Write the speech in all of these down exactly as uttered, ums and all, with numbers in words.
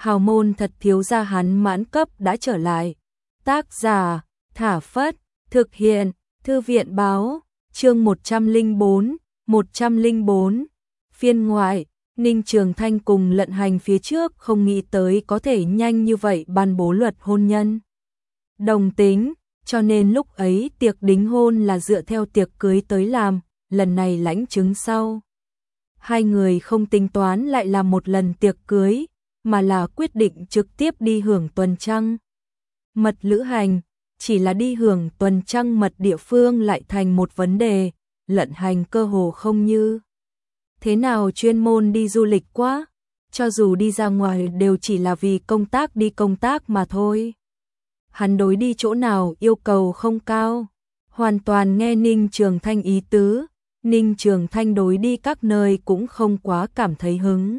hào môn thật thiếu gia hắn mãn cấp đã trở lại. Tác giả, Thả Phất, thực hiện, Thư viện báo, chương một trăm lẻ bốn, một trăm lẻ bốn, phiên ngoại, Ninh Trường Thanh cùng Lận Hành phía trước không nghĩ tới có thể nhanh như vậy ban bố luật hôn nhân. Đồng tính, cho nên lúc ấy tiệc đính hôn là dựa theo tiệc cưới tới làm, lần này lãnh chứng sau. Hai người không tính toán lại làm một lần tiệc cưới, mà là quyết định trực tiếp đi hưởng tuần trăng. Mật lữ hành, chỉ là đi hưởng tuần trăng mật địa phương lại thành một vấn đề, Lận Hành cơ hồ không như. Thế nào chuyên môn đi du lịch quá, cho dù đi ra ngoài đều chỉ là vì công tác đi công tác mà thôi. Hắn đối đi chỗ nào yêu cầu không cao, hoàn toàn nghe Ninh Trường Thanh ý tứ, Ninh Trường Thanh đối đi các nơi cũng không quá cảm thấy hứng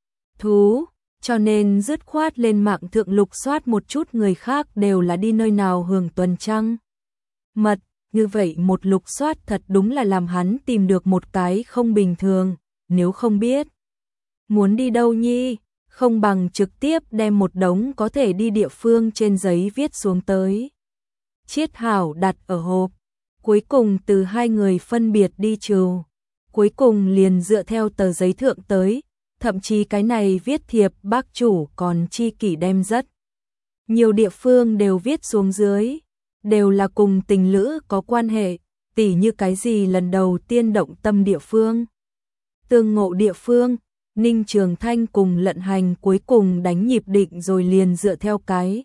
thú, cho nên dứt khoát lên mạng thượng lục soát một chút người khác đều là đi nơi nào hưởng tuần trăng mật, như vậy một lục soát thật đúng là làm hắn tìm được một cái không bình thường, nếu không biết muốn đi đâu nhi, không bằng trực tiếp đem một đống có thể đi địa phương trên giấy viết xuống tới. Chiết hảo đặt ở hộp, cuối cùng từ hai người phân biệt đi trừ, cuối cùng liền dựa theo tờ giấy thượng tới, thậm chí cái này viết thiệp bác chủ còn chi kỷ đem rất. Nhiều địa phương đều viết xuống dưới, đều là cùng tình lữ có quan hệ, tỉ như cái gì lần đầu tiên động tâm địa phương, tương ngộ địa phương. Ninh Trường Thanh cùng Lận Hành cuối cùng đánh nhịp định rồi liền dựa theo cái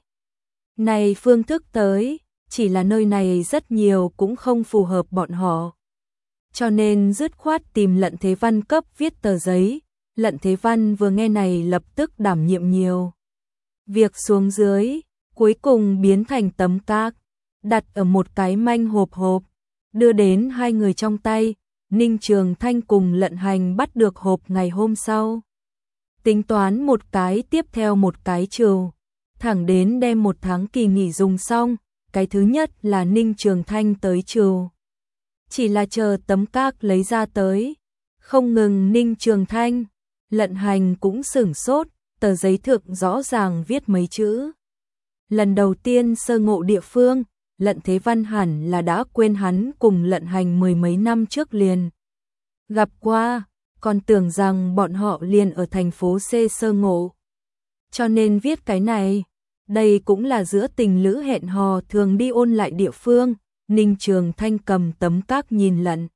này phương thức tới, chỉ là nơi này rất nhiều cũng không phù hợp bọn họ. Cho nên dứt khoát tìm Lận Thế Văn cấp viết tờ giấy, Lận Thế Văn vừa nghe này lập tức đảm nhiệm nhiều việc xuống dưới, cuối cùng biến thành tấm các, đặt ở một cái manh hộp hộp, đưa đến hai người trong tay. Ninh Trường Thanh cùng Lận Hành bắt được hộp ngày hôm sau. Tính toán một cái tiếp theo một cái chiều, thẳng đến đem một tháng kỳ nghỉ dùng xong, cái thứ nhất là Ninh Trường Thanh tới chiều. Chỉ là chờ tấm các lấy ra tới, không ngừng Ninh Trường Thanh, Lận Hành cũng sửng sốt, tờ giấy thượng rõ ràng viết mấy chữ. Lần đầu tiên sơ ngộ địa phương, Lận Thế Văn hẳn là đã quên hắn cùng Lận Hành mười mấy năm trước liền gặp qua, còn tưởng rằng bọn họ liền ở thành phố C sơ ngộ. Cho nên viết cái này, đây cũng là giữa tình lữ hẹn hò thường đi ôn lại địa phương. Ninh Trường Thanh cầm tấm các nhìn Lận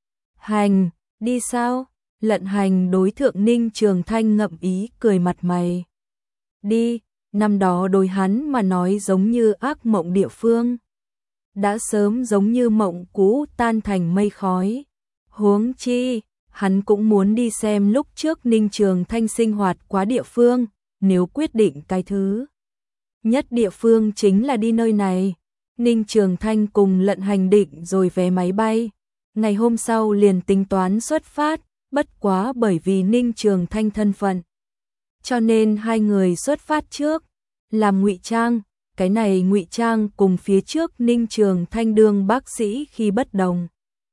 Hành, đi sao? Lận Hành đối thượng Ninh Trường Thanh ngậm ý cười mặt mày. Đi, năm đó đối hắn mà nói giống như ác mộng địa phương. Đã sớm giống như mộng cũ tan thành mây khói. Huống chi, hắn cũng muốn đi xem lúc trước Ninh Trường Thanh sinh hoạt quá địa phương, nếu quyết định cái thứ nhất địa phương chính là đi nơi này. Ninh Trường Thanh cùng Lận Hành định rồi vé máy bay, ngày hôm sau liền tính toán xuất phát, bất quá bởi vì Ninh Trường Thanh thân phận, cho nên hai người xuất phát trước, làm ngụy trang. Cái này ngụy trang cùng phía trước Ninh Trường Thanh đương bác sĩ khi bất đồng.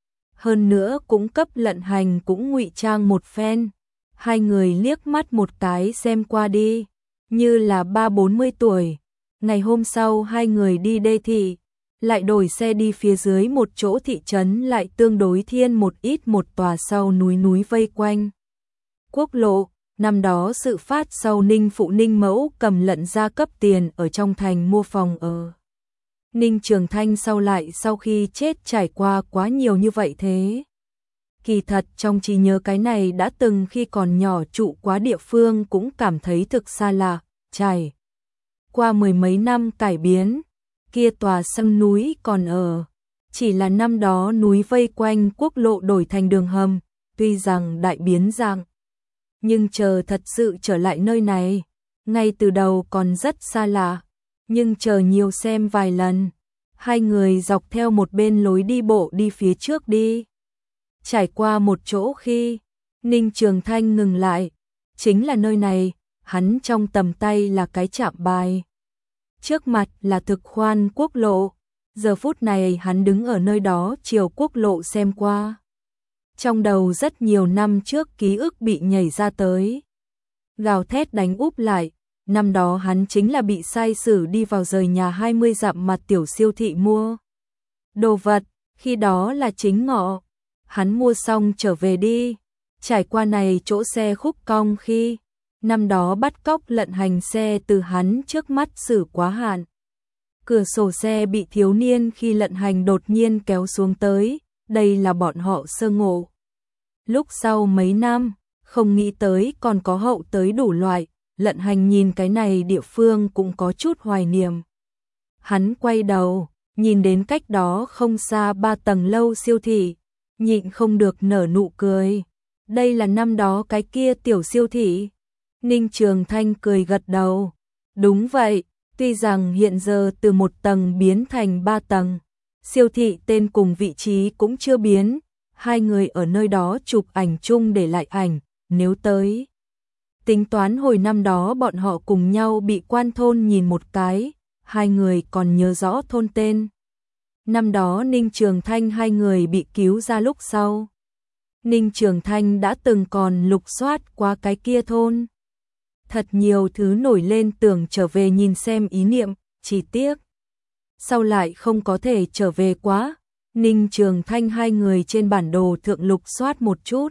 Hơn nữa cũng cấp Lận Hành cũng ngụy trang một phen. Hai người liếc mắt một cái xem qua đi, như là ba bốn mươi tuổi. Ngày hôm sau hai người đi đê thị, lại đổi xe đi phía dưới một chỗ thị trấn lại tương đối thiên một ít một tòa sau núi núi vây quanh. Quốc lộ. Năm đó sự phát sau Ninh phụ Ninh mẫu cầm Lận ra cấp tiền ở trong thành mua phòng ở. Ninh Trường Thanh sau lại sau khi chết trải qua quá nhiều như vậy thế. Kỳ thật trong trí nhớ cái này đã từng khi còn nhỏ trụ quá địa phương cũng cảm thấy thực xa lạ, trải qua mười mấy năm cải biến, kia tòa sân núi còn ở. Chỉ là năm đó núi vây quanh quốc lộ đổi thành đường hầm, tuy rằng đại biến dạng. Nhưng chờ thật sự trở lại nơi này, ngay từ đầu còn rất xa lạ, nhưng chờ nhiều xem vài lần, hai người dọc theo một bên lối đi bộ đi phía trước đi. Trải qua một chỗ khi, Ninh Trường Thanh ngừng lại, chính là nơi này, hắn trong tầm tay là cái trạm bài. Trước mặt là thực khoan quốc lộ, giờ phút này hắn đứng ở nơi đó chiều quốc lộ xem qua. Trong đầu rất nhiều năm trước ký ức bị nhảy ra tới. Gào thét đánh úp lại, năm đó hắn chính là bị sai xử đi vào rời nhà hai mươi dặm mặt tiểu siêu thị mua đồ vật, khi đó là chính ngọ. Hắn mua xong trở về đi, trải qua này chỗ xe khúc cong khi năm đó bắt cóc lận hành xe từ hắn trước mắt xử quá hạn. Cửa sổ xe bị thiếu niên khi lận hành đột nhiên kéo xuống tới, đây là bọn họ sơ ngộ. Lúc sau mấy năm, không nghĩ tới còn có hậu tới đủ loại, lận hành nhìn cái này địa phương cũng có chút hoài niệm. Hắn quay đầu, nhìn đến cách đó không xa ba tầng lâu siêu thị, nhịn không được nở nụ cười. Đây là năm đó cái kia tiểu siêu thị. Ninh Trường Thanh cười gật đầu. Đúng vậy, tuy rằng hiện giờ từ một tầng biến thành ba tầng, siêu thị tên cùng vị trí cũng chưa biến, hai người ở nơi đó chụp ảnh chung để lại ảnh, nếu tới. Tính toán hồi năm đó bọn họ cùng nhau bị quan thôn nhìn một cái, hai người còn nhớ rõ thôn tên. Năm đó Ninh Trường Thanh hai người bị cứu ra lúc sau. Ninh Trường Thanh đã từng còn lục soát qua cái kia thôn. Thật nhiều thứ nổi lên tưởng trở về nhìn xem ý niệm, chỉ tiếc. Sau lại không có thể trở về quá, Ninh Trường Thanh hai người trên bản đồ thượng lục soát một chút.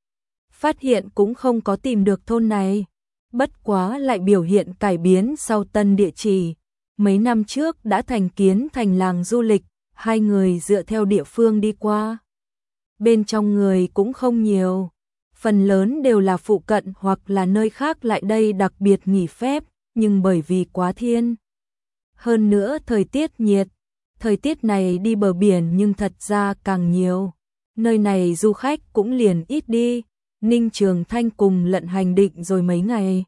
Phát hiện cũng không có tìm được thôn này, bất quá lại biểu hiện cải biến sau tân địa chỉ. Mấy năm trước đã thành kiến thành làng du lịch, hai người dựa theo địa phương đi qua. Bên trong người cũng không nhiều, phần lớn đều là phụ cận hoặc là nơi khác lại đây đặc biệt nghỉ phép, nhưng bởi vì quá thiên. Hơn nữa thời tiết nhiệt, thời tiết này đi bờ biển nhưng thật ra càng nhiều. Nơi này du khách cũng liền ít đi, Ninh Trường Thanh cùng lận hành định rồi mấy ngày.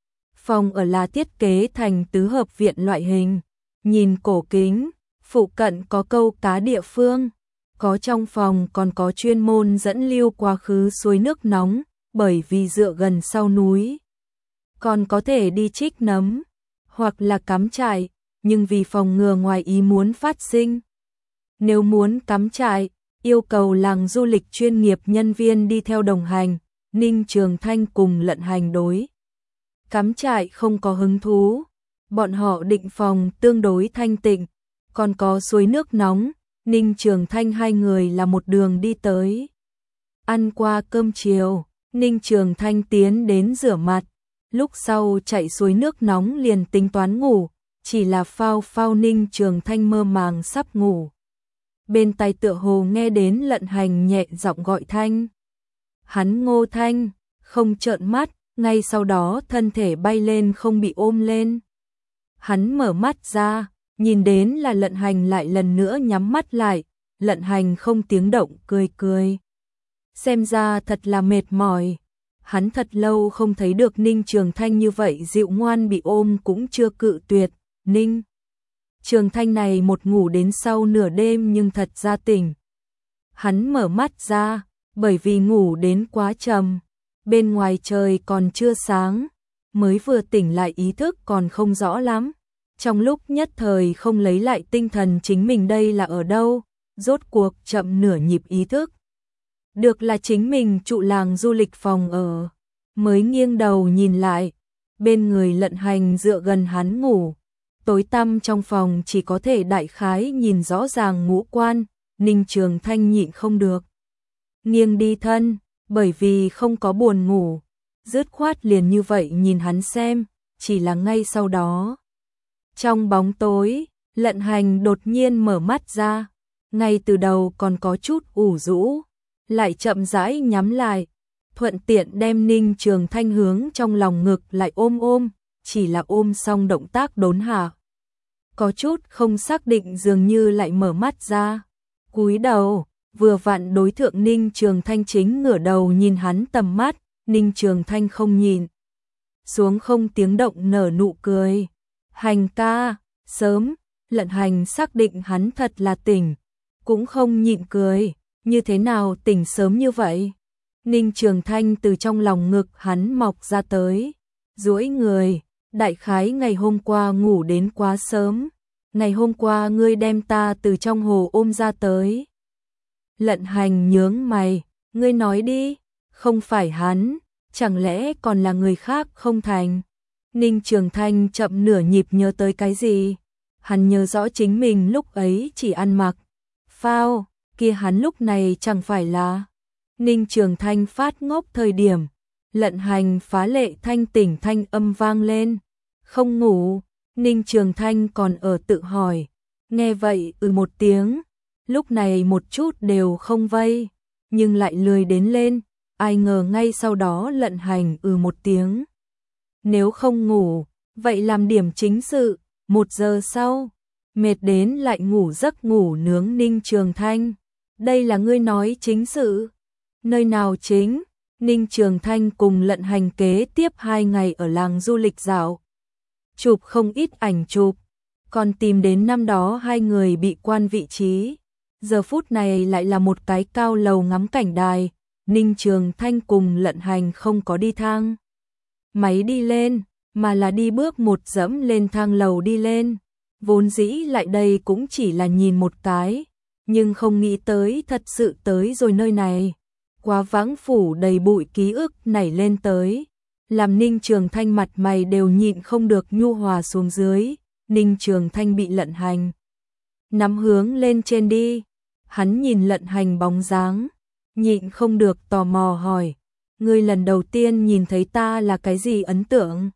Phòng ở là thiết kế thành tứ hợp viện loại hình, nhìn cổ kính, phụ cận có câu cá địa phương. Có trong phòng còn có chuyên môn dẫn lưu quá khứ suối nước nóng, bởi vì dựa gần sau núi. Còn có thể đi trích nấm, hoặc là cắm trại, nhưng vì phòng ngừa ngoài ý muốn phát sinh. Nếu muốn cắm trại, yêu cầu làng du lịch chuyên nghiệp nhân viên đi theo đồng hành, Ninh Trường Thanh cùng lận hành đối. Cắm trại không có hứng thú, bọn họ định phòng tương đối thanh tịnh, còn có suối nước nóng. Ninh Trường Thanh hai người là một đường đi tới. Ăn qua cơm chiều, Ninh Trường Thanh tiến đến rửa mặt, lúc sau chạy suối nước nóng liền tính toán ngủ, chỉ là phao phao Ninh Trường Thanh mơ màng sắp ngủ. Bên tai tựa hồ nghe đến lận hành nhẹ giọng gọi thanh. Hắn ngô thanh, không trợn mắt, ngay sau đó thân thể bay lên không bị ôm lên. Hắn mở mắt ra, nhìn đến là lận hành lại lần nữa nhắm mắt lại, lận hành không tiếng động cười cười. Xem ra thật là mệt mỏi, hắn thật lâu không thấy được Ninh Trường Thanh như vậy dịu ngoan bị ôm cũng chưa cự tuyệt. Ninh Trường Thanh này một ngủ đến sau nửa đêm nhưng thật ra tỉnh. Hắn mở mắt ra, bởi vì ngủ đến quá trầm, bên ngoài trời còn chưa sáng, mới vừa tỉnh lại ý thức còn không rõ lắm. Trong lúc nhất thời không lấy lại tinh thần chính mình đây là ở đâu, rốt cuộc chậm nửa nhịp ý thức. Được là chính mình trụ làng du lịch phòng ở, mới nghiêng đầu nhìn lại, bên người lận hành dựa gần hắn ngủ. Tối tăm trong phòng chỉ có thể đại khái nhìn rõ ràng ngũ quan, Ninh Trường Thanh nhịn không được. Nghiêng đi thân, bởi vì không có buồn ngủ, dứt khoát liền như vậy nhìn hắn xem, chỉ là ngay sau đó. Trong bóng tối, lận hành đột nhiên mở mắt ra, ngay từ đầu còn có chút ủ rũ, lại chậm rãi nhắm lại, thuận tiện đem Ninh Trường Thanh hướng trong lòng ngực lại ôm ôm, chỉ là ôm xong động tác đốn hạ. Có chút không xác định dường như lại mở mắt ra, cúi đầu, vừa vặn đối thượng Ninh Trường Thanh chính ngửa đầu nhìn hắn tầm mắt, Ninh Trường Thanh không nhìn xuống không tiếng động nở nụ cười. Hành ca, sớm, lận hành xác định hắn thật là tỉnh, cũng không nhịn cười, như thế nào tỉnh sớm như vậy? Ninh Trường Thanh từ trong lòng ngực hắn mọc ra tới, duỗi người, đại khái ngày hôm qua ngủ đến quá sớm, ngày hôm qua ngươi đem ta từ trong hồ ôm ra tới. Lận hành nhướng mày, ngươi nói đi, không phải hắn, chẳng lẽ còn là người khác không thành? Ninh Trường Thanh chậm nửa nhịp nhớ tới cái gì? Hắn nhớ rõ chính mình lúc ấy chỉ ăn mặc phao, kia hắn lúc này chẳng phải là. Ninh Trường Thanh phát ngốc thời điểm, Lận Hành phá lệ thanh tỉnh thanh âm vang lên. Không ngủ, Ninh Trường Thanh còn ở tự hỏi. Nghe vậy ừ một tiếng, lúc này một chút đều không vây, nhưng lại lười đến lên, ai ngờ ngay sau đó Lận Hành ừ một tiếng. Nếu không ngủ, vậy làm điểm chính sự, một giờ sau, mệt đến lại ngủ giấc ngủ nướng. Ninh Trường Thanh, đây là ngươi nói chính sự? Nơi nào chính? Ninh Trường Thanh cùng Lận Hành kế tiếp hai ngày ở làng du lịch dạo, chụp không ít ảnh chụp, còn tìm đến năm đó hai người bị quan vị trí. Giờ phút này lại là một cái cao lầu ngắm cảnh đài, Ninh Trường Thanh cùng Lận Hành không có đi thang máy đi lên, mà là đi bước một dẫm lên thang lầu đi lên. Vốn dĩ lại đây cũng chỉ là nhìn một cái, nhưng không nghĩ tới thật sự tới rồi nơi này. Quá vắng phủ đầy bụi ký ức nảy lên tới, làm Ninh Trường Thanh mặt mày đều nhịn không được nhu hòa xuống dưới. Ninh Trường Thanh bị Lận Hành nắm hướng lên trên đi, hắn nhìn Lận Hành bóng dáng, nhịn không được tò mò hỏi, ngươi lần đầu tiên nhìn thấy ta là cái gì ấn tượng?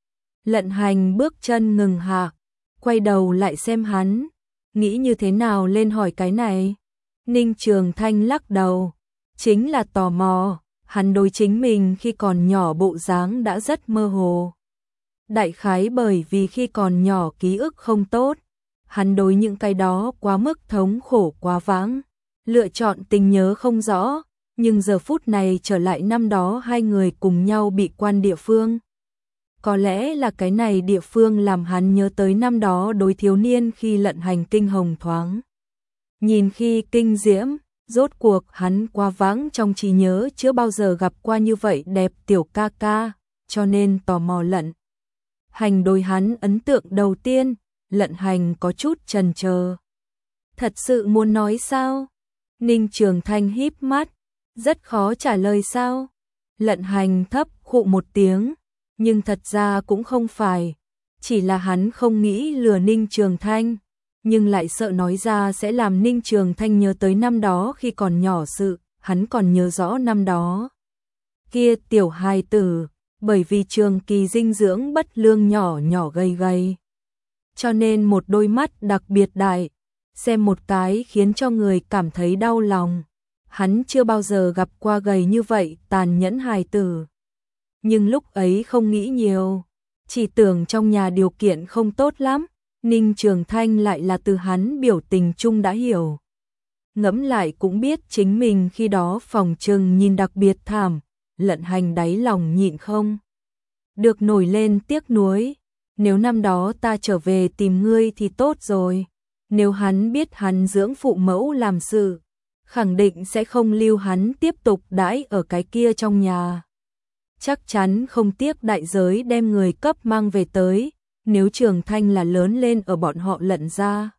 Lận Hành bước chân ngừng hạ, quay đầu lại xem hắn, nghĩ như thế nào lên hỏi cái này? Ninh Trường Thanh lắc đầu, chính là tò mò. Hắn đối chính mình khi còn nhỏ bộ dáng đã rất mơ hồ. Đại khái bởi vì khi còn nhỏ ký ức không tốt, hắn đối những cái đó quá mức thống khổ quá vãng, lựa chọn tình nhớ không rõ, nhưng giờ phút này trở lại năm đó hai người cùng nhau bị quan địa phương. Có lẽ là cái này địa phương làm hắn nhớ tới năm đó đối thiếu niên khi Lận Hành kinh hồng thoáng. Nhìn khi kinh diễm, rốt cuộc hắn quá vãng trong trí nhớ chưa bao giờ gặp qua như vậy đẹp tiểu ca ca, cho nên tò mò Lận Hành đối hắn ấn tượng đầu tiên. Lận Hành có chút chần chờ. Thật sự muốn nói sao? Ninh Trường Thanh híp mắt, rất khó trả lời sao? Lận Hành thấp khụ một tiếng, nhưng thật ra cũng không phải, chỉ là hắn không nghĩ lừa Ninh Trường Thanh, nhưng lại sợ nói ra sẽ làm Ninh Trường Thanh nhớ tới năm đó khi còn nhỏ sự, hắn còn nhớ rõ năm đó. Kia tiểu hài tử, bởi vì trường kỳ dinh dưỡng bất lương nhỏ nhỏ gầy gầy, cho nên một đôi mắt đặc biệt đại, xem một cái khiến cho người cảm thấy đau lòng. Hắn chưa bao giờ gặp qua gầy như vậy tàn nhẫn hài tử. Nhưng lúc ấy không nghĩ nhiều, chỉ tưởng trong nhà điều kiện không tốt lắm. Ninh Trường Thanh lại là từ hắn biểu tình chung đã hiểu. Ngẫm lại cũng biết chính mình khi đó phòng trừng nhìn đặc biệt thảm. Lận Hành đáy lòng nhịn không được nổi lên tiếc nuối. Nếu năm đó ta trở về tìm ngươi thì tốt rồi. Nếu hắn biết hắn dưỡng phụ mẫu làm sự, khẳng định sẽ không lưu hắn tiếp tục đãi ở cái kia trong nhà. Chắc chắn không tiếc đại giới đem người cấp mang về tới. Nếu Trường Thanh là lớn lên ở bọn họ Lận gia,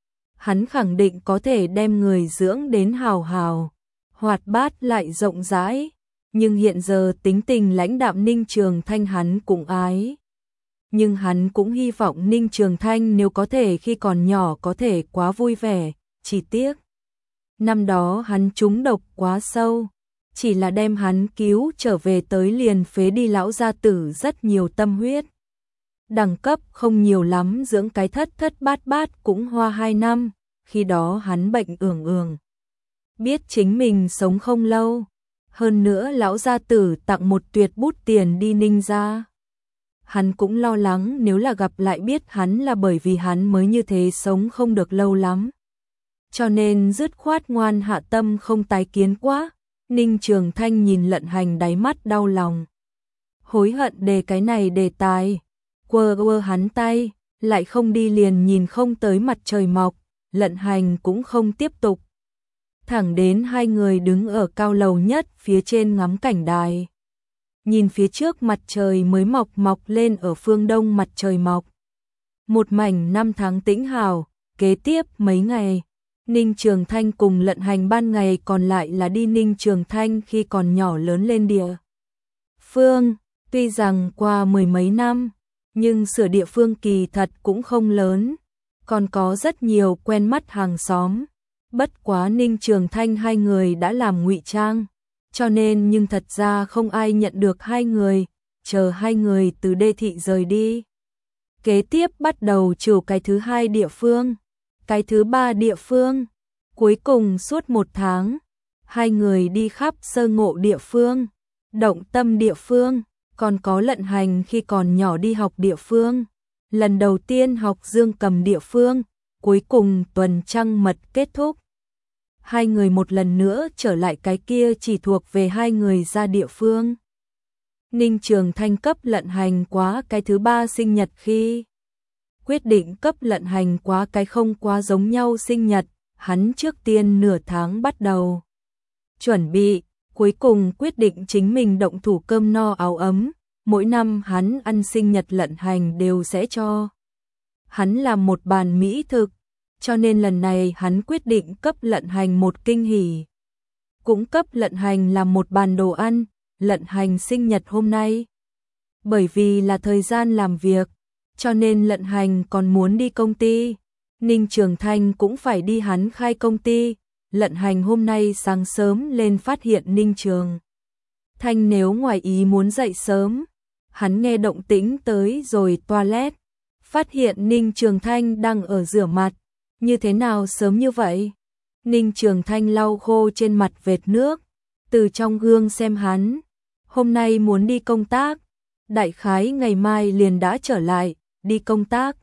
hắn khẳng định có thể đem người dưỡng đến hào hào, hoạt bát lại rộng rãi. Nhưng hiện giờ tính tình lãnh đạm Ninh Trường Thanh hắn cũng ái. Nhưng hắn cũng hy vọng Ninh Trường Thanh nếu có thể khi còn nhỏ có thể quá vui vẻ, chỉ tiếc. Năm đó hắn trúng độc quá sâu, chỉ là đem hắn cứu trở về tới liền phế đi lão gia tử rất nhiều tâm huyết. Đẳng cấp không nhiều lắm dưỡng cái thất thất bát bát cũng hoa hai năm, khi đó hắn bệnh ưởng ưởng. Biết chính mình sống không lâu, hơn nữa lão gia tử tặng một tuyệt bút tiền đi Ninh gia. Hắn cũng lo lắng nếu là gặp lại biết hắn là bởi vì hắn mới như thế sống không được lâu lắm. Cho nên dứt khoát ngoan hạ tâm không tái kiến quá. Ninh Trường Thanh nhìn Lận Hành đáy mắt đau lòng. Hối hận đề cái này đề tài. Quơ quơ hắn tay, lại không đi liền nhìn không tới mặt trời mọc. Lận Hành cũng không tiếp tục. Thẳng đến hai người đứng ở cao lầu nhất phía trên ngắm cảnh đài. Nhìn phía trước mặt trời mới mọc mọc lên ở phương đông mặt trời mọc. Một mảnh năm tháng tĩnh hào, kế tiếp mấy ngày. Ninh Trường Thanh cùng Lận Hành ban ngày còn lại là đi Ninh Trường Thanh khi còn nhỏ lớn lên địa phương. Tuy rằng qua mười mấy năm, nhưng sửa địa phương kỳ thật cũng không lớn, còn có rất nhiều quen mắt hàng xóm. Bất quá Ninh Trường Thanh hai người đã làm ngụy trang, cho nên nhưng thật ra không ai nhận được hai người, chờ hai người từ đê thị rời đi. Kế tiếp bắt đầu chủ cái thứ hai địa phương, cái thứ ba địa phương. Cuối cùng suốt một tháng, hai người đi khắp Sơ Ngộ địa phương, Động Tâm địa phương, còn có Lận Hành khi còn nhỏ đi học địa phương, lần đầu tiên học dương cầm địa phương, cuối cùng tuần trăng mật kết thúc. Hai người một lần nữa trở lại cái kia chỉ thuộc về hai người ra địa phương. Ninh Trường Thanh cấp Lận Hành quá cái thứ ba sinh nhật khi quyết định cấp Lận Hành quá cái không quá giống nhau sinh nhật, hắn trước tiên nửa tháng bắt đầu chuẩn bị, cuối cùng quyết định chính mình động thủ cơm no áo ấm, mỗi năm hắn ăn sinh nhật Lận Hành đều sẽ cho hắn làm một bàn mỹ thực, cho nên lần này hắn quyết định cấp Lận Hành một kinh hỉ. Cũng cấp Lận Hành làm một bàn đồ ăn, Lận Hành sinh nhật hôm nay. Bởi vì là thời gian làm việc, cho nên Lận Hành còn muốn đi công ty. Ninh Trường Thanh cũng phải đi hắn khai công ty. Lận Hành hôm nay sáng sớm lên phát hiện Ninh Trường Thanh nếu ngoài ý muốn dậy sớm. Hắn nghe động tĩnh tới rồi toilet, phát hiện Ninh Trường Thanh đang ở rửa mặt. Như thế nào sớm như vậy? Ninh Trường Thanh lau khô trên mặt vệt nước, từ trong gương xem hắn. Hôm nay muốn đi công tác, đại khái ngày mai liền đã trở lại, đi công tác.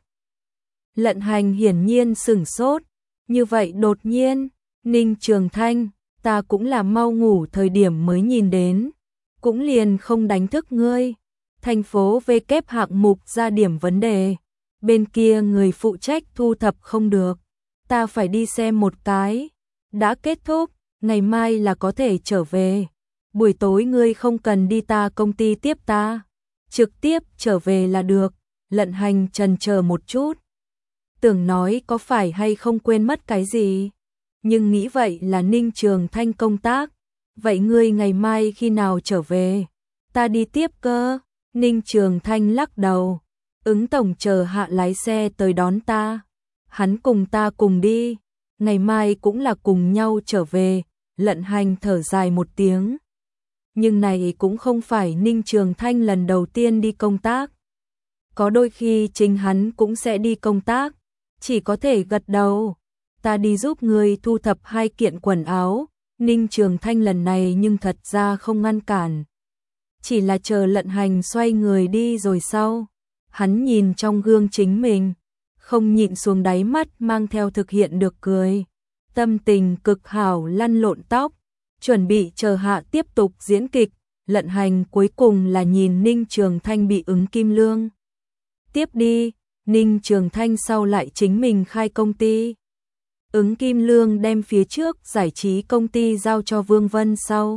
Lận Hành hiển nhiên sửng sốt, như vậy đột nhiên, Ninh Trường Thanh, ta cũng là mau ngủ thời điểm mới nhìn đến, cũng liền không đánh thức ngươi. Thành phố V kép hạng mục ra điểm vấn đề, bên kia người phụ trách thu thập không được, ta phải đi xem một cái. Đã kết thúc, ngày mai là có thể trở về. Buổi tối ngươi không cần đi ta công ty tiếp ta, trực tiếp trở về là được. Lận Hành chần chờ một chút, tưởng nói có phải hay không quên mất cái gì, nhưng nghĩ vậy là Ninh Trường Thanh công tác, vậy ngươi ngày mai khi nào trở về? Ta đi tiếp cơ. Ninh Trường Thanh lắc đầu, ứng tổng chờ hạ lái xe tới đón ta, hắn cùng ta cùng đi, ngày mai cũng là cùng nhau trở về. Lận Hành thở dài một tiếng, nhưng này cũng không phải Ninh Trường Thanh lần đầu tiên đi công tác, có đôi khi chính hắn cũng sẽ đi công tác, chỉ có thể gật đầu. Ta đi giúp người thu thập hai kiện quần áo. Ninh Trường Thanh lần này nhưng thật ra không ngăn cản, chỉ là chờ Lận Hành xoay người đi rồi sau, hắn nhìn trong gương chính mình, không nhịn xuống đáy mắt mang theo thực hiện được cười, tâm tình cực hảo lăn lộn tóc, chuẩn bị chờ hạ tiếp tục diễn kịch. Lận Hành cuối cùng là nhìn Ninh Trường Thanh bị ứng kim lương tiếp đi, Ninh Trường Thanh sau lại chính mình khai công ty. Ứng kim lương đem phía trước giải trí công ty giao cho Vương Vân sau,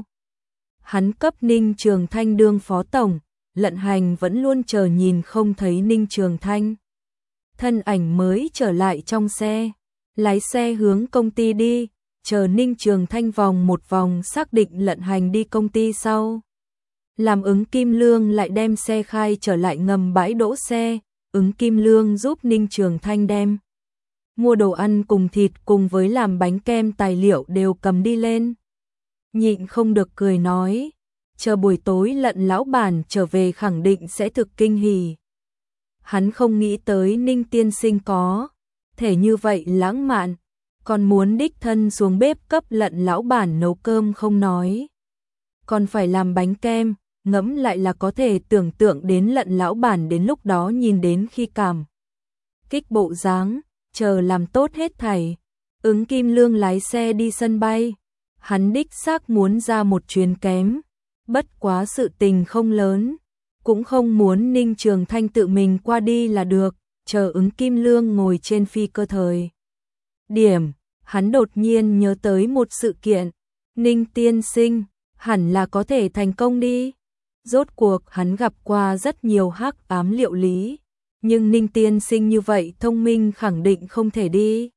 hắn cấp Ninh Trường Thanh đương phó tổng. Lận Hành vẫn luôn chờ nhìn không thấy Ninh Trường Thanh thân ảnh mới trở lại trong xe, lái xe hướng công ty đi, chờ Ninh Trường Thanh vòng một vòng xác định Lận Hành đi công ty sau, làm ứng kim lương lại đem xe khai trở lại ngầm bãi đỗ xe. Ứng kim lương giúp Ninh Trường Thanh đem mua đồ ăn cùng thịt cùng với làm bánh kem tài liệu đều cầm đi lên, nhịn không được cười nói, chờ buổi tối Lận lão bản trở về khẳng định sẽ thực kinh hỉ. Hắn không nghĩ tới Ninh tiên sinh có thể như vậy lãng mạn, còn muốn đích thân xuống bếp cấp Lận lão bản nấu cơm không nói, còn phải làm bánh kem. Ngẫm lại là có thể tưởng tượng đến Lận lão bản đến lúc đó nhìn đến khi cảm kích bộ dáng, chờ làm tốt hết thảy. Ứng kim lương lái xe đi sân bay, hắn đích xác muốn ra một chuyến kém, bất quá sự tình không lớn, cũng không muốn Ninh Trường Thanh tự mình qua đi là được. Chờ ứng kim lương ngồi trên phi cơ thời điểm, hắn đột nhiên nhớ tới một sự kiện, Ninh tiên sinh hẳn là có thể thành công đi. Rốt cuộc hắn gặp qua rất nhiều hắc ám liệu lý, nhưng Ninh tiên sinh như vậy thông minh khẳng định không thể đi.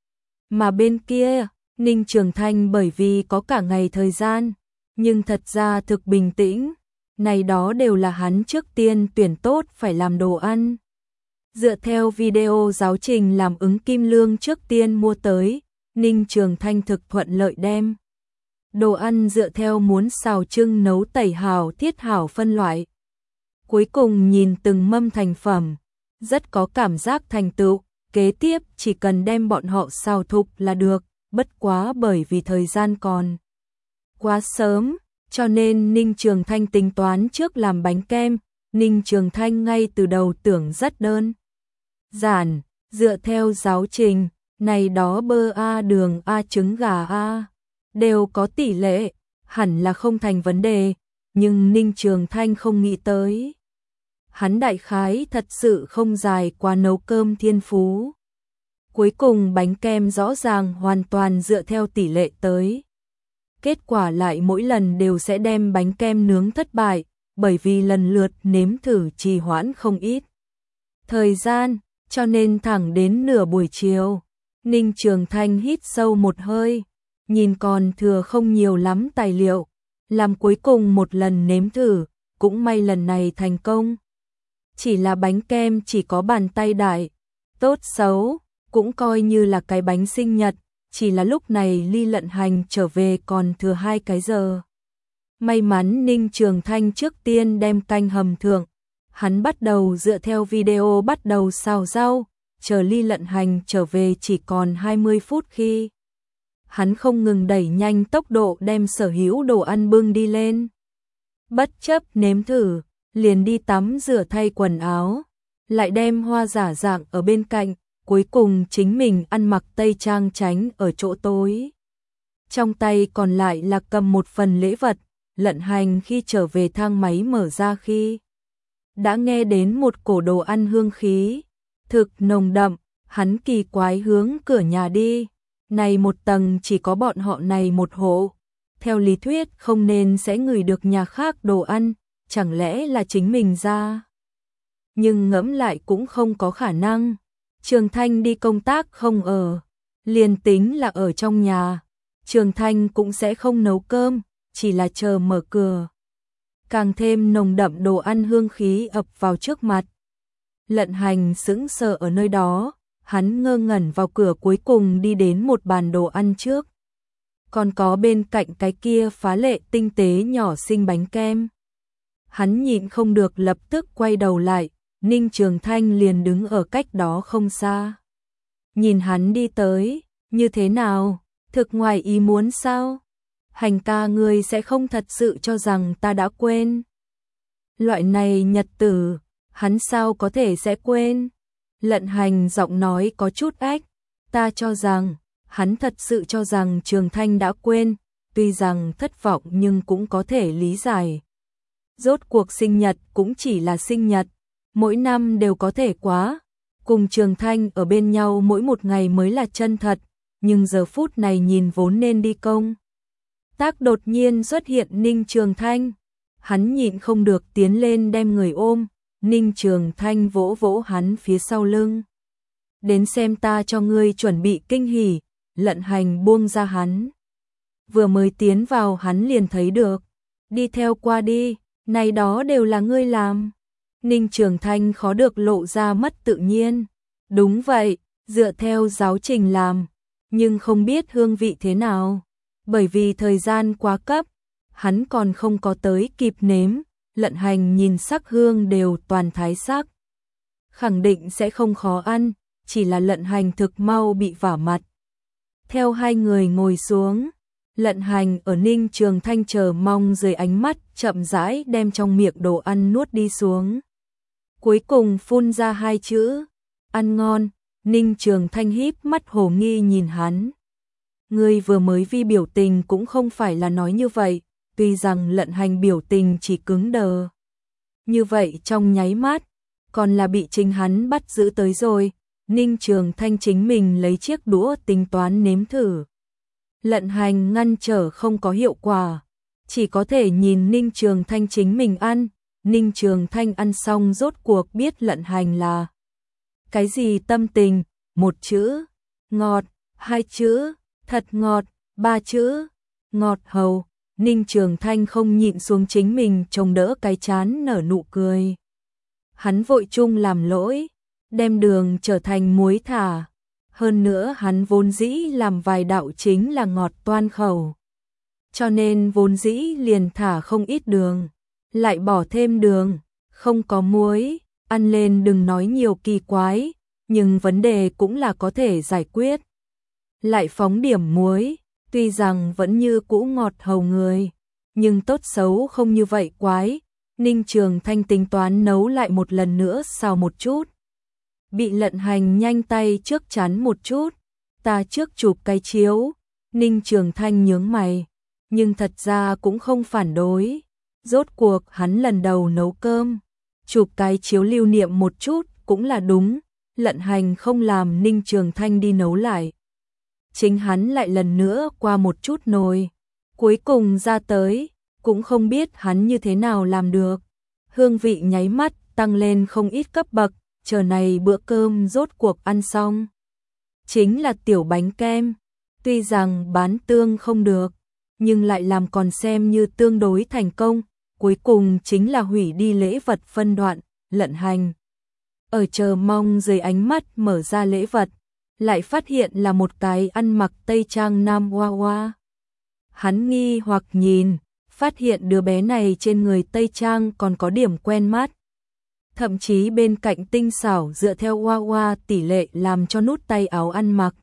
Mà bên kia, Ninh Trường Thanh bởi vì có cả ngày thời gian, nhưng thật ra thực bình tĩnh, này đó đều là hắn trước tiên tuyển tốt phải làm đồ ăn. Dựa theo video giáo trình làm ứng kim lương trước tiên mua tới, Ninh Trường Thanh thực thuận lợi đem đồ ăn dựa theo muốn xào trưng nấu tẩy hảo thiết hảo phân loại. Cuối cùng nhìn từng mâm thành phẩm, rất có cảm giác thành tựu, kế tiếp chỉ cần đem bọn họ xào thục là được, bất quá bởi vì thời gian còn quá sớm, cho nên Ninh Trường Thanh tính toán trước làm bánh kem. Ninh Trường Thanh ngay từ đầu tưởng rất đơn giản, dựa theo giáo trình, này đó bơ A đường A trứng gà A, đều có tỷ lệ, hẳn là không thành vấn đề, nhưng Ninh Trường Thanh không nghĩ tới. Hắn đại khái thật sự không dài qua nấu cơm thiên phú. Cuối cùng bánh kem rõ ràng hoàn toàn dựa theo tỷ lệ tới. Kết quả lại mỗi lần đều sẽ đem bánh kem nướng thất bại, bởi vì lần lượt nếm thử trì hoãn không ít thời gian, cho nên thẳng đến nửa buổi chiều, Ninh Trường Thanh hít sâu một hơi, nhìn còn thừa không nhiều lắm tài liệu, làm cuối cùng một lần nếm thử, cũng may lần này thành công. Chỉ là bánh kem chỉ có bàn tay đại, tốt xấu, cũng coi như là cái bánh sinh nhật, chỉ là lúc này Ly Lận Hành trở về còn thừa hai cái giờ. May mắn Ninh Trường Thanh trước tiên đem canh hầm thượng, hắn bắt đầu dựa theo video bắt đầu xào rau, chờ Ly Lận Hành trở về chỉ còn hai mươi phút khi. Hắn không ngừng đẩy nhanh tốc độ đem sở hữu đồ ăn bưng đi lên. Bất chấp nếm thử, liền đi tắm rửa thay quần áo, lại đem hoa giả dạng ở bên cạnh, cuối cùng chính mình ăn mặc tây trang tránh ở chỗ tối. Trong tay còn lại là cầm một phần lễ vật, Lận Hành khi trở về thang máy mở ra khi đã nghe đến một cổ đồ ăn hương khí, thực nồng đậm, hắn kỳ quái hướng cửa nhà đi, này một tầng chỉ có bọn họ này một hộ, theo lý thuyết không nên sẽ ngửi được nhà khác đồ ăn, chẳng lẽ là chính mình ra. Nhưng ngẫm lại cũng không có khả năng, Trường Thanh đi công tác không ở, liền tính là ở trong nhà, Trường Thanh cũng sẽ không nấu cơm, chỉ là chờ mở cửa. Càng thêm nồng đậm đồ ăn hương khí ập vào trước mặt. Lận Hành sững sờ ở nơi đó, hắn ngơ ngẩn vào cửa cuối cùng đi đến một bàn đồ ăn trước. Còn có bên cạnh cái kia phá lệ tinh tế nhỏ xinh bánh kem. Hắn nhịn không được lập tức quay đầu lại, Ninh Trường Thanh liền đứng ở cách đó không xa. Nhìn hắn đi tới, như thế nào, thực ngoài ý muốn sao? Hành ca ngươi sẽ không thật sự cho rằng ta đã quên. Loại này nhật tử, hắn sao có thể sẽ quên? Lận Hành giọng nói có chút ách, ta cho rằng, hắn thật sự cho rằng Trường Thanh đã quên, tuy rằng thất vọng nhưng cũng có thể lý giải. Rốt cuộc sinh nhật cũng chỉ là sinh nhật, mỗi năm đều có thể quá, cùng Trường Thanh ở bên nhau mỗi một ngày mới là chân thật, nhưng giờ phút này nhìn vốn nên đi công tác đột nhiên xuất hiện Ninh Trường Thanh, hắn nhịn không được tiến lên đem người ôm, Ninh Trường Thanh vỗ vỗ hắn phía sau lưng. Đến xem ta cho ngươi chuẩn bị kinh hỉ, Lận Hành buông ra hắn. Vừa mới tiến vào hắn liền thấy được, đi theo qua đi, này đó đều là ngươi làm. Ninh Trường Thanh khó được lộ ra mất tự nhiên. Đúng vậy, dựa theo giáo trình làm, nhưng không biết hương vị thế nào. Bởi vì thời gian quá cấp, hắn còn không có tới kịp nếm, Lận Hành nhìn sắc hương đều toàn thái sắc. Khẳng định sẽ không khó ăn, chỉ là Lận Hành thực mau bị vả mặt. Theo hai người ngồi xuống, Lận Hành ở Ninh Trường Thanh chờ mong dưới ánh mắt chậm rãi đem trong miệng đồ ăn nuốt đi xuống. Cuối cùng phun ra hai chữ, ăn ngon, Ninh Trường Thanh híp mắt hồ nghi nhìn hắn. Ngươi vừa mới vi biểu tình cũng không phải là nói như vậy, tuy rằng Lận Hành biểu tình chỉ cứng đờ. Như vậy trong nháy mắt, còn là bị chính hắn bắt giữ tới rồi, Ninh Trường Thanh chính mình lấy chiếc đũa tính toán nếm thử. Lận Hành ngăn trở không có hiệu quả, chỉ có thể nhìn Ninh Trường Thanh chính mình ăn, Ninh Trường Thanh ăn xong rốt cuộc biết Lận Hành là cái gì tâm tình, một chữ, ngọt, hai chữ, thật ngọt, ba chữ, ngọt hầu, Ninh Trường Thanh không nhịn xuống chính mình trông đỡ cái chán nở nụ cười. Hắn vội chung làm lỗi, đem đường trở thành muối thả. Hơn nữa hắn vốn dĩ làm vài đạo chính là ngọt toan khẩu. Cho nên vốn dĩ liền thả không ít đường, lại bỏ thêm đường, không có muối, ăn lên đừng nói nhiều kỳ quái, nhưng vấn đề cũng là có thể giải quyết. Lại phóng điểm muối, tuy rằng vẫn như cũ ngọt hầu người, nhưng tốt xấu không như vậy quái. Ninh Trường Thanh tính toán nấu lại một lần nữa xào một chút. Bị Lận Hành nhanh tay trước chắn một chút, ta trước chụp cái chiếu. Ninh Trường Thanh nhướng mày, nhưng thật ra cũng không phản đối. Rốt cuộc hắn lần đầu nấu cơm, chụp cái chiếu lưu niệm một chút cũng là đúng. Lận Hành không làm Ninh Trường Thanh đi nấu lại, chính hắn lại lần nữa qua một chút nồi, cuối cùng ra tới, cũng không biết hắn như thế nào làm được. Hương vị nháy mắt tăng lên không ít cấp bậc, chờ này bữa cơm rốt cuộc ăn xong. Chính là tiểu bánh kem, tuy rằng bán tương không được, nhưng lại làm còn xem như tương đối thành công. Cuối cùng chính là hủy đi lễ vật phân đoạn. Lận Hành ở chờ mong dưới ánh mắt mở ra lễ vật, lại phát hiện là một cái ăn mặc tây trang nam hoa hoa. Hắn nghi hoặc nhìn, phát hiện đứa bé này trên người tây trang còn có điểm quen mắt. Thậm chí bên cạnh tinh xảo dựa theo hoa hoa tỷ lệ làm cho nút tay áo ăn mặc.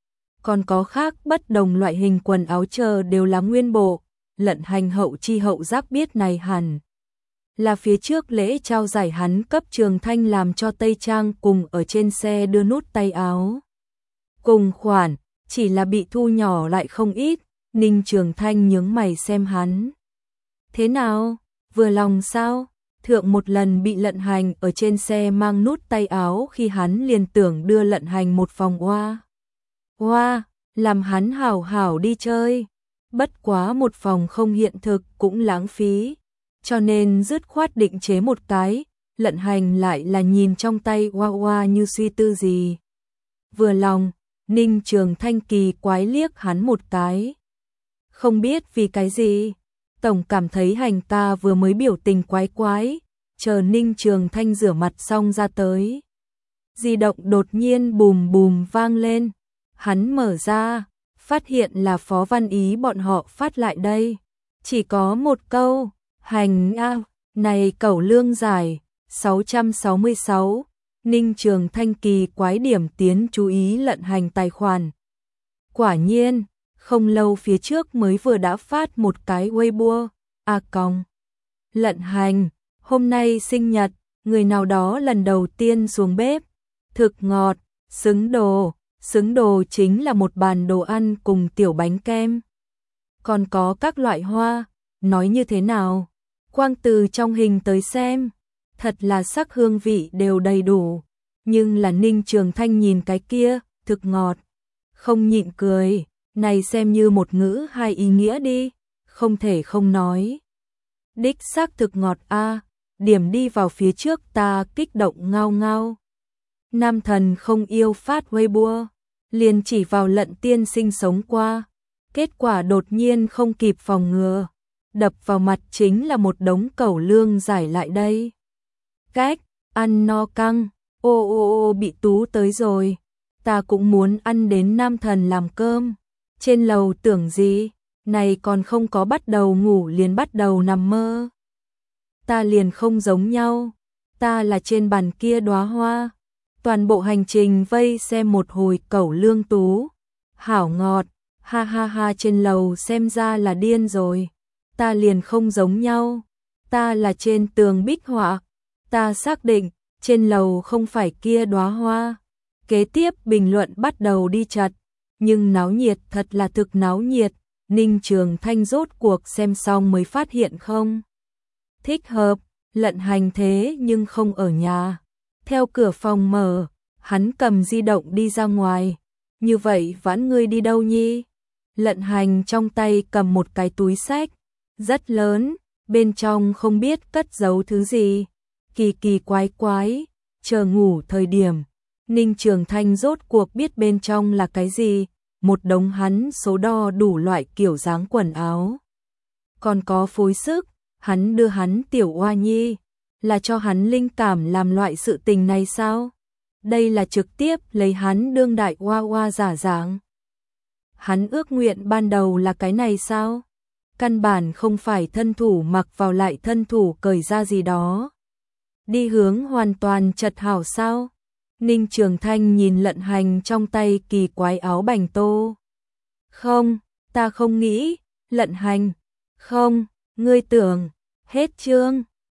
Còn có khác bất đồng loại hình quần áo chờ đều là nguyên bộ. Lận Hành hậu chi hậu giác biết này hẳn là phía trước lễ trao giải hắn cấp Trường Thanh làm cho tây trang cùng ở trên xe đưa nút tay áo. Cùng khoản, chỉ là bị thu nhỏ lại không ít. Ninh Trường Thanh nhướng mày xem hắn. Thế nào, vừa lòng sao? Thượng một lần bị Lận Hành ở trên xe mang nút tay áo khi hắn liền tưởng đưa Lận Hành một phòng hoa. Hoa, làm hắn hảo hảo đi chơi. Bất quá một phòng không hiện thực cũng lãng phí, cho nên dứt khoát định chế một cái. Lận Hành lại là nhìn trong tay hoa hoa như suy tư gì. Vừa lòng, Ninh Trường Thanh kỳ quái liếc hắn một cái. Không biết vì cái gì, tổng cảm thấy Hành ta vừa mới biểu tình quái quái. Chờ Ninh Trường Thanh rửa mặt xong ra tới, di động đột nhiên bùm bùm vang lên. Hắn mở ra, phát hiện là Phó Văn Ý bọn họ phát lại đây. Chỉ có một câu, Hành a, này cẩu lương giải, sáu trăm sáu mươi sáu. Ninh Trường Thanh kỳ quái điểm tiến chú ý Lận Hành tài khoản. Quả nhiên, không lâu phía trước mới vừa đã phát một cái Weibo, a còng. Lận Hành, hôm nay sinh nhật, người nào đó lần đầu tiên xuống bếp. Thực ngọt, xứng đồ. Xứng đồ chính là một bàn đồ ăn cùng tiểu bánh kem. Còn có các loại hoa, nói như thế nào? Quang từ trong hình tới xem, thật là sắc hương vị đều đầy đủ. Nhưng là Ninh Trường Thanh nhìn cái kia, thực ngọt. Không nhịn cười, này xem như một ngữ hai ý nghĩa đi, không thể không nói. Đích xác thực ngọt a, điểm đi vào phía trước ta kích động ngao ngao. Nam thần không yêu phát Weibo, liền chỉ vào Lận tiên sinh sống qua. Kết quả đột nhiên không kịp phòng ngừa, đập vào mặt chính là một đống cẩu lương giải lại đây. Cách, ăn no căng, ô ô ô bị tú tới rồi. Ta cũng muốn ăn đến nam thần làm cơm. Trên lầu tưởng gì, này còn không có bắt đầu ngủ liền bắt đầu nằm mơ. Ta liền không giống nhau, ta là trên bàn kia đóa hoa. Toàn bộ hành trình vây xem một hồi cẩu lương tú. Hảo ngọt, ha ha ha, trên lầu xem ra là điên rồi. Ta liền không giống nhau, ta là trên tường bích họa. Ta xác định, trên lầu không phải kia đóa hoa. Kế tiếp bình luận bắt đầu đi chặt, nhưng náo nhiệt thật là thực náo nhiệt. Ninh Trường Thanh rốt cuộc xem xong mới phát hiện không thích hợp, Lận Hành thế nhưng không ở nhà. Theo cửa phòng mở, hắn cầm di động đi ra ngoài. Như vậy vãn ngươi đi đâu nhi? Lận Hành trong tay cầm một cái túi xách, rất lớn, bên trong không biết cất giấu thứ gì. Kỳ kỳ quái quái, chờ ngủ thời điểm. Ninh Trường Thanh rốt cuộc biết bên trong là cái gì. Một đống hắn số đo đủ loại kiểu dáng quần áo. còn có phối sức, hắn đưa hắn tiểu oa nhi, là cho hắn linh cảm làm loại sự tình này sao? Đây là trực tiếp lấy hắn đương đại oa oa giả dạng. Hắn ước nguyện ban đầu là cái này sao? Căn bản không phải thân thủ mặc vào lại thân thủ cởi ra gì đó. Đi hướng hoàn toàn chật hảo sao? Ninh Trường Thanh nhìn Lận Hành trong tay kỳ quái áo bành tô. Không, ta không nghĩ, Lận Hành, không, ngươi tưởng, hết chương.